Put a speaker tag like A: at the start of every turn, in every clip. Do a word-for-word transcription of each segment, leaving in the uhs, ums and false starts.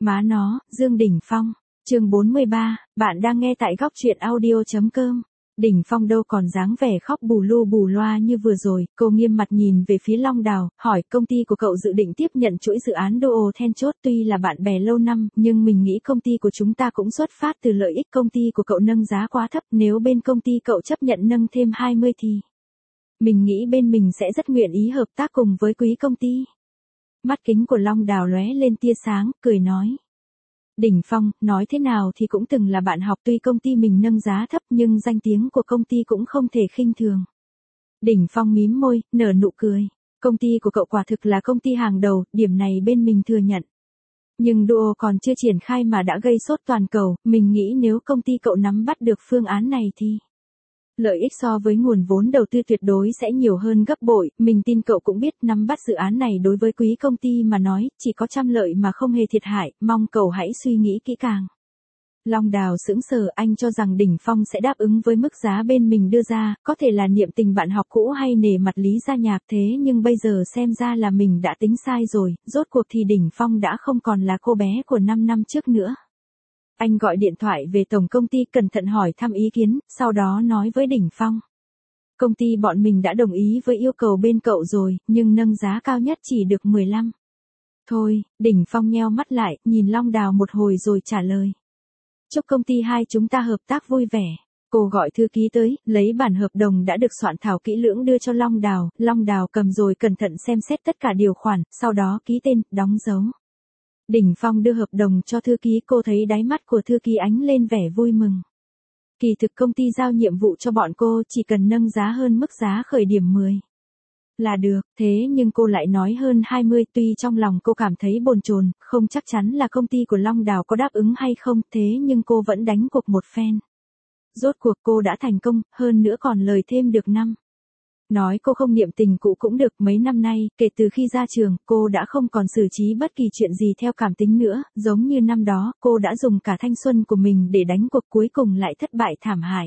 A: Má nó, Dương Đỉnh Phong. Chương bốn mươi ba, bạn đang nghe tại góc truyện audio chấm com. Đỉnh Phong đâu còn dáng vẻ khóc bù lu bù loa như vừa rồi, cô nghiêm mặt nhìn về phía Long Đào, hỏi công ty của cậu dự định tiếp nhận chuỗi dự án đô ô then chốt, tuy là bạn bè lâu năm, nhưng mình nghĩ công ty của chúng ta cũng xuất phát từ lợi ích, công ty của cậu nâng giá quá thấp, nếu bên công ty cậu chấp nhận nâng thêm hai mươi thì mình nghĩ bên mình sẽ rất nguyện ý hợp tác cùng với quý công ty. Mắt kính của Long Đào lóe lên tia sáng, cười nói. Đỉnh Phong, nói thế nào thì cũng từng là bạn học, tuy công ty mình nâng giá thấp nhưng danh tiếng của công ty cũng không thể khinh thường. Đỉnh Phong mím môi, nở nụ cười. Công ty của cậu quả thực là công ty hàng đầu, điểm này bên mình thừa nhận. Nhưng đô còn chưa triển khai mà đã gây sốt toàn cầu, mình nghĩ nếu công ty cậu nắm bắt được phương án này thì lợi ích so với nguồn vốn đầu tư tuyệt đối sẽ nhiều hơn gấp bội, mình tin cậu cũng biết nắm bắt dự án này đối với quý công ty mà nói, chỉ có trăm lợi mà không hề thiệt hại, mong cậu hãy suy nghĩ kỹ càng. Long Đào sững sờ, anh cho rằng Đỉnh Phong sẽ đáp ứng với mức giá bên mình đưa ra, có thể là niệm tình bạn học cũ hay nể mặt Lý Gia Nhạc, thế nhưng bây giờ xem ra là mình đã tính sai rồi, rốt cuộc thì Đỉnh Phong đã không còn là cô bé của năm năm trước nữa. Anh gọi điện thoại về tổng công ty cẩn thận hỏi thăm ý kiến, sau đó nói với Đỉnh Phong. Công ty bọn mình đã đồng ý với yêu cầu bên cậu rồi, nhưng nâng giá cao nhất chỉ được mười lăm. Thôi, Đỉnh Phong nheo mắt lại, nhìn Long Đào một hồi rồi trả lời. Chúc công ty hai chúng ta hợp tác vui vẻ. Cô gọi thư ký tới, lấy bản hợp đồng đã được soạn thảo kỹ lưỡng đưa cho Long Đào, Long Đào cầm rồi cẩn thận xem xét tất cả điều khoản, sau đó ký tên, đóng dấu. Đỉnh Phong đưa hợp đồng cho thư ký, cô thấy đáy mắt của thư ký ánh lên vẻ vui mừng. Kỳ thực công ty giao nhiệm vụ cho bọn cô chỉ cần nâng giá hơn mức giá khởi điểm mười là được, thế nhưng cô lại nói hơn hai mươi, tuy trong lòng cô cảm thấy bồn chồn, không chắc chắn là công ty của Long Đào có đáp ứng hay không, thế nhưng cô vẫn đánh cuộc một phen. Rốt cuộc cô đã thành công, hơn nữa còn lời thêm được năm. Nói cô không niệm tình cũ cũng được, mấy năm nay, kể từ khi ra trường, cô đã không còn xử trí bất kỳ chuyện gì theo cảm tính nữa, giống như năm đó, cô đã dùng cả thanh xuân của mình để đánh cuộc cuối cùng lại thất bại thảm hại.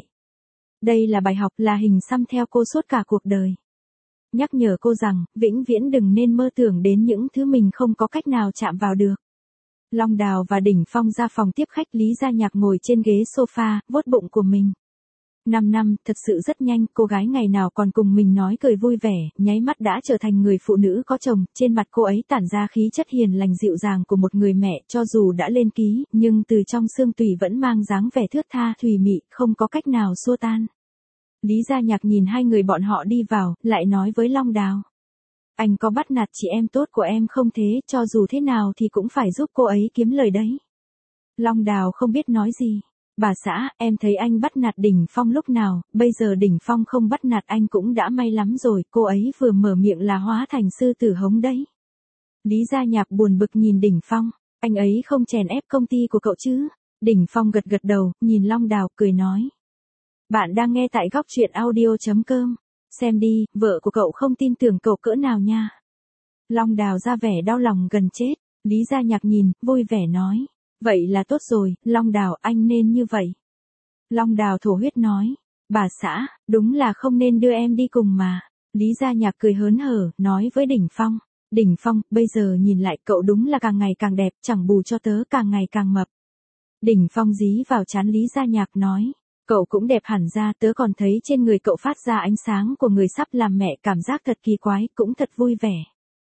A: Đây là bài học, là hình xăm theo cô suốt cả cuộc đời. Nhắc nhở cô rằng, vĩnh viễn đừng nên mơ tưởng đến những thứ mình không có cách nào chạm vào được. Long Đào và Đỉnh Phong ra phòng tiếp khách, Lý Gia Nhạc ngồi trên ghế sofa, vuốt bụng của mình. Năm năm, thật sự rất nhanh, cô gái ngày nào còn cùng mình nói cười vui vẻ, nháy mắt đã trở thành người phụ nữ có chồng, trên mặt cô ấy tản ra khí chất hiền lành dịu dàng của một người mẹ, cho dù đã lên ký, nhưng từ trong xương tủy vẫn mang dáng vẻ thướt tha thùy mị, không có cách nào xua tan. Lý Gia Nhạc nhìn hai người bọn họ đi vào, lại nói với Long Đào. Anh có bắt nạt chị em tốt của em không thế, cho dù thế nào thì cũng phải giúp cô ấy kiếm lời đấy. Long Đào không biết nói gì. Bà xã, em thấy anh bắt nạt Đỉnh Phong lúc nào, bây giờ Đỉnh Phong không bắt nạt anh cũng đã may lắm rồi, cô ấy vừa mở miệng là hóa thành sư tử hống đấy. Lý Gia Nhạc buồn bực nhìn Đỉnh Phong, anh ấy không chèn ép công ty của cậu chứ? Đỉnh Phong gật gật đầu, nhìn Long Đào, cười nói. Bạn đang nghe tại góc truyện audio chấm com, xem đi, vợ của cậu không tin tưởng cậu cỡ nào nha. Long Đào ra vẻ đau lòng gần chết, Lý Gia Nhạc nhìn, vui vẻ nói. Vậy là tốt rồi, Long Đào, anh nên như vậy. Long Đào thổ huyết nói, bà xã, đúng là không nên đưa em đi cùng mà. Lý Gia Nhạc cười hớn hở, nói với Đỉnh Phong, Đỉnh Phong, bây giờ nhìn lại cậu đúng là càng ngày càng đẹp, chẳng bù cho tớ càng ngày càng mập. Đỉnh Phong dí vào trán Lý Gia Nhạc nói, cậu cũng đẹp hẳn ra, tớ còn thấy trên người cậu phát ra ánh sáng của người sắp làm mẹ, cảm giác thật kỳ quái, cũng thật vui vẻ.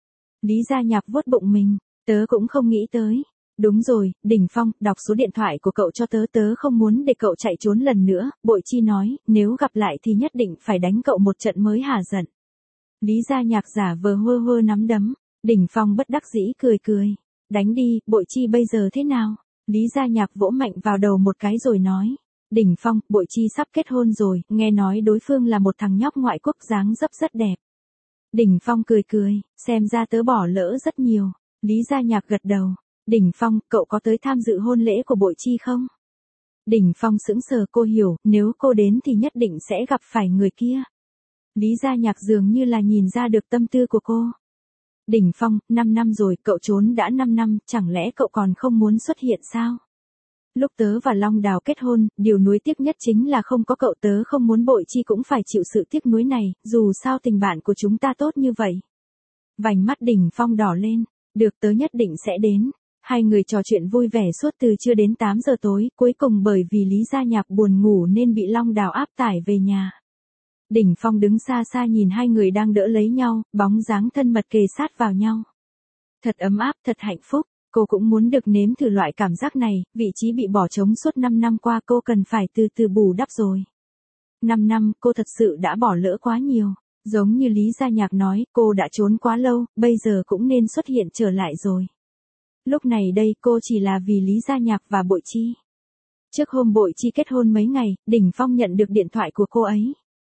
A: Lý Gia Nhạc vuốt bụng mình, tớ cũng không nghĩ tới. Đúng rồi, Đỉnh Phong, đọc số điện thoại của cậu cho tớ, tớ không muốn để cậu chạy trốn lần nữa, Bội Chi nói, nếu gặp lại thì nhất định phải đánh cậu một trận mới hả giận. Lý Gia Nhạc giả vờ hơ hơ nắm đấm, Đỉnh Phong bất đắc dĩ cười cười, đánh đi, Bội Chi bây giờ thế nào? Lý Gia Nhạc vỗ mạnh vào đầu một cái rồi nói, Đỉnh Phong, Bội Chi sắp kết hôn rồi, nghe nói đối phương là một thằng nhóc ngoại quốc dáng dấp rất đẹp. Đỉnh Phong cười cười, xem ra tớ bỏ lỡ rất nhiều, Lý Gia Nhạc gật đầu. Đỉnh Phong, cậu có tới tham dự hôn lễ của Bội Chi không? Đỉnh Phong sững sờ, cô hiểu, nếu cô đến thì nhất định sẽ gặp phải người kia. Lý Gia Nhạc dường như là nhìn ra được tâm tư của cô. Đỉnh Phong, năm năm rồi, cậu trốn đã năm năm, chẳng lẽ cậu còn không muốn xuất hiện sao? Lúc tớ và Long Đào kết hôn, điều nuối tiếc nhất chính là không có cậu, tớ không muốn Bội Chi cũng phải chịu sự tiếc nuối này, dù sao tình bạn của chúng ta tốt như vậy. Vành mắt Đỉnh Phong đỏ lên, được, tớ nhất định sẽ đến. Hai người trò chuyện vui vẻ suốt từ trưa đến tám giờ tối, cuối cùng bởi vì Lý Gia Nhạc buồn ngủ nên bị Long Đào áp tải về nhà. Đỉnh Phong đứng xa xa nhìn hai người đang đỡ lấy nhau, bóng dáng thân mật kề sát vào nhau. Thật ấm áp, thật hạnh phúc, cô cũng muốn được nếm thử loại cảm giác này, vị trí bị bỏ trống suốt năm năm qua cô cần phải từ từ bù đắp rồi. năm năm, cô thật sự đã bỏ lỡ quá nhiều. Giống như Lý Gia Nhạc nói, cô đã trốn quá lâu, bây giờ cũng nên xuất hiện trở lại rồi. Lúc này đây cô chỉ là vì Lý Gia Nhạc và Bội Chi. Trước hôm Bội Chi kết hôn mấy ngày, Đỉnh Phong nhận được điện thoại của cô ấy.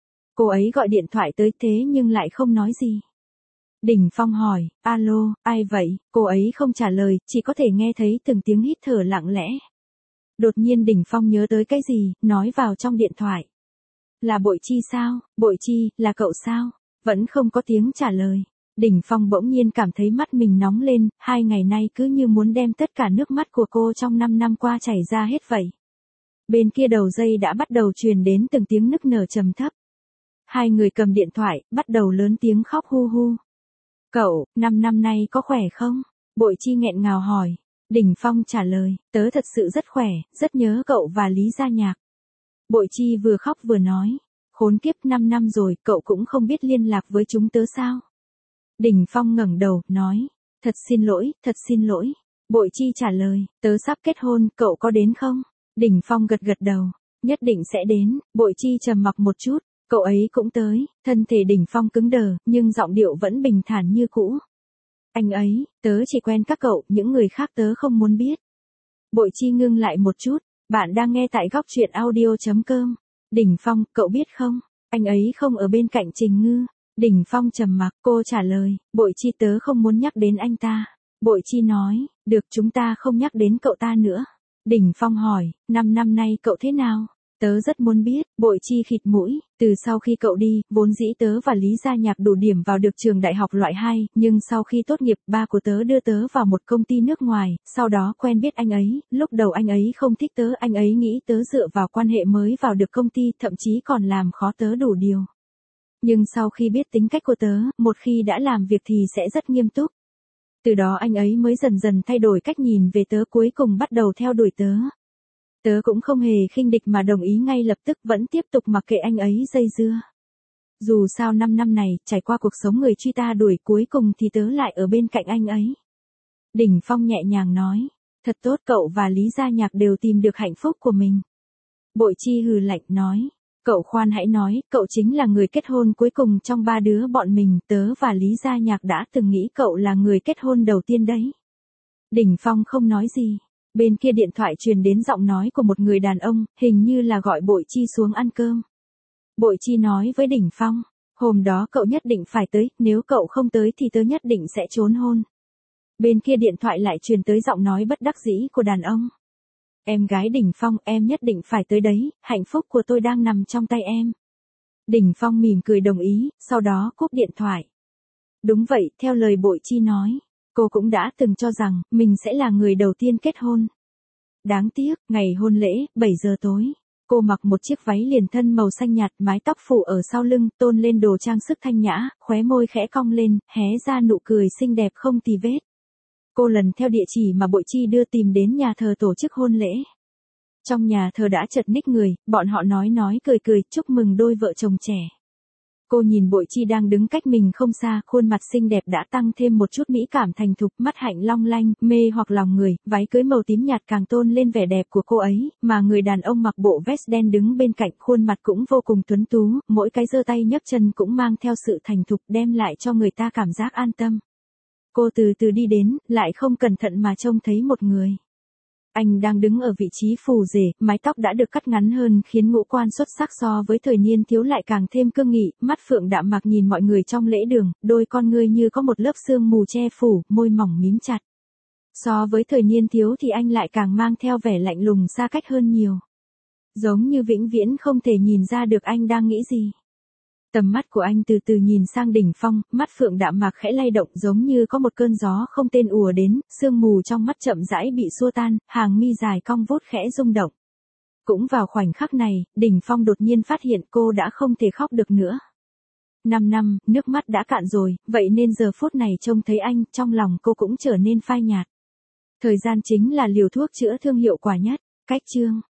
A: Cô ấy gọi điện thoại tới thế nhưng lại không nói gì. Đỉnh Phong hỏi, alo, ai vậy? Cô ấy không trả lời, chỉ có thể nghe thấy từng tiếng hít thở lặng lẽ. Đột nhiên Đỉnh Phong nhớ tới cái gì, nói vào trong điện thoại. Là Bội Chi sao? Bội Chi, là cậu sao? Vẫn không có tiếng trả lời. Đỉnh Phong bỗng nhiên cảm thấy mắt mình nóng lên, hai ngày nay cứ như muốn đem tất cả nước mắt của cô trong năm năm qua chảy ra hết vậy. Bên kia đầu dây đã bắt đầu truyền đến từng tiếng nức nở trầm thấp. Hai người cầm điện thoại, bắt đầu lớn tiếng khóc hu hu. Cậu, năm năm nay có khỏe không? Bội Chi nghẹn ngào hỏi. Đỉnh Phong trả lời, tớ thật sự rất khỏe, rất nhớ cậu và Lý Gia Nhạc. Bội Chi vừa khóc vừa nói, khốn kiếp năm năm rồi, cậu cũng không biết liên lạc với chúng tớ sao? Đỉnh Phong ngẩng đầu, nói, thật xin lỗi, thật xin lỗi. Bội Chi trả lời, tớ sắp kết hôn, cậu có đến không? Đỉnh Phong gật gật đầu, nhất định sẽ đến. Bội Chi trầm mặc một chút, cậu ấy cũng tới. Thân thể Đỉnh Phong cứng đờ, nhưng giọng điệu vẫn bình thản như cũ. Anh ấy, tớ chỉ quen các cậu, những người khác tớ không muốn biết. Bội Chi ngưng lại một chút, bạn đang nghe tại góc truyện audio chấm com. Đỉnh Phong, cậu biết không, anh ấy không ở bên cạnh Trình Ngư. Đỉnh Phong trầm mặc, cô trả lời, Bội Chi tớ không muốn nhắc đến anh ta. Bội Chi nói, được chúng ta không nhắc đến cậu ta nữa. Đỉnh Phong hỏi, năm năm nay cậu thế nào? Tớ rất muốn biết. Bội Chi khịt mũi, từ sau khi cậu đi, vốn dĩ tớ và Lý Gia Nhạc đủ điểm vào được trường đại học loại hai, nhưng sau khi tốt nghiệp, ba của tớ đưa tớ vào một công ty nước ngoài, sau đó quen biết anh ấy, lúc đầu anh ấy không thích tớ, anh ấy nghĩ tớ dựa vào quan hệ mới vào được công ty, thậm chí còn làm khó tớ đủ điều. Nhưng sau khi biết tính cách của tớ, một khi đã làm việc thì sẽ rất nghiêm túc. Từ đó anh ấy mới dần dần thay đổi cách nhìn về tớ, cuối cùng bắt đầu theo đuổi tớ. Tớ cũng không hề khinh địch mà đồng ý ngay lập tức, vẫn tiếp tục mặc kệ anh ấy dây dưa. Dù sao năm năm này, trải qua cuộc sống người truy ta đuổi, cuối cùng thì tớ lại ở bên cạnh anh ấy. Đỉnh Phong nhẹ nhàng nói, thật tốt, cậu và Lý Gia Nhạc đều tìm được hạnh phúc của mình. Bội Chi hừ lạnh nói, cậu khoan hãy nói, cậu chính là người kết hôn cuối cùng trong ba đứa bọn mình, tớ và Lý Gia Nhạc đã từng nghĩ cậu là người kết hôn đầu tiên đấy. Đỉnh Phong không nói gì. Bên kia điện thoại truyền đến giọng nói của một người đàn ông, hình như là gọi Bội Chi xuống ăn cơm. Bội Chi nói với Đỉnh Phong, hôm đó cậu nhất định phải tới, nếu cậu không tới thì tớ nhất định sẽ trốn hôn. Bên kia điện thoại lại truyền tới giọng nói bất đắc dĩ của đàn ông. Em gái Đỉnh Phong, em nhất định phải tới đấy, hạnh phúc của tôi đang nằm trong tay em. Đỉnh Phong mỉm cười đồng ý, sau đó cúp điện thoại. Đúng vậy, theo lời Bội Chi nói, cô cũng đã từng cho rằng, mình sẽ là người đầu tiên kết hôn. Đáng tiếc, ngày hôn lễ, bảy giờ tối. Cô mặc một chiếc váy liền thân màu xanh nhạt, mái tóc phủ ở sau lưng, tôn lên đồ trang sức thanh nhã, khóe môi khẽ cong lên, hé ra nụ cười xinh đẹp không tì vết. Cô lần theo địa chỉ mà Bội Chi đưa tìm đến nhà thờ tổ chức hôn lễ. Trong nhà thờ đã chật ních người, bọn họ nói nói cười cười, chúc mừng đôi vợ chồng trẻ. Cô nhìn Bội Chi đang đứng cách mình không xa, khuôn mặt xinh đẹp đã tăng thêm một chút mỹ cảm thành thục, mắt hạnh long lanh, mê hoặc lòng người, váy cưới màu tím nhạt càng tôn lên vẻ đẹp của cô ấy, mà người đàn ông mặc bộ vest đen đứng bên cạnh, khuôn mặt cũng vô cùng tuấn tú, mỗi cái giơ tay nhấc chân cũng mang theo sự thành thục, đem lại cho người ta cảm giác an tâm. Cô từ từ đi đến, lại không cẩn thận mà trông thấy một người. Anh đang đứng ở vị trí phù rể, mái tóc đã được cắt ngắn hơn khiến ngũ quan xuất sắc so với thời niên thiếu lại càng thêm cương nghị, mắt phượng đạm mạc nhìn mọi người trong lễ đường, đôi con ngươi như có một lớp sương mù che phủ, môi mỏng mím chặt. So với thời niên thiếu thì anh lại càng mang theo vẻ lạnh lùng xa cách hơn nhiều. Giống như vĩnh viễn không thể nhìn ra được anh đang nghĩ gì. Tầm mắt của anh từ từ nhìn sang Đỉnh Phong, mắt phượng đạm mạc khẽ lay động giống như có một cơn gió không tên ùa đến, sương mù trong mắt chậm rãi bị xua tan, hàng mi dài cong vút khẽ rung động. Cũng vào khoảnh khắc này, Đỉnh Phong đột nhiên phát hiện cô đã không thể khóc được nữa. Năm năm, nước mắt đã cạn rồi, vậy nên giờ phút này trông thấy anh, trong lòng cô cũng trở nên phai nhạt. Thời gian chính là liều thuốc chữa thương hiệu quả nhất. Cách chương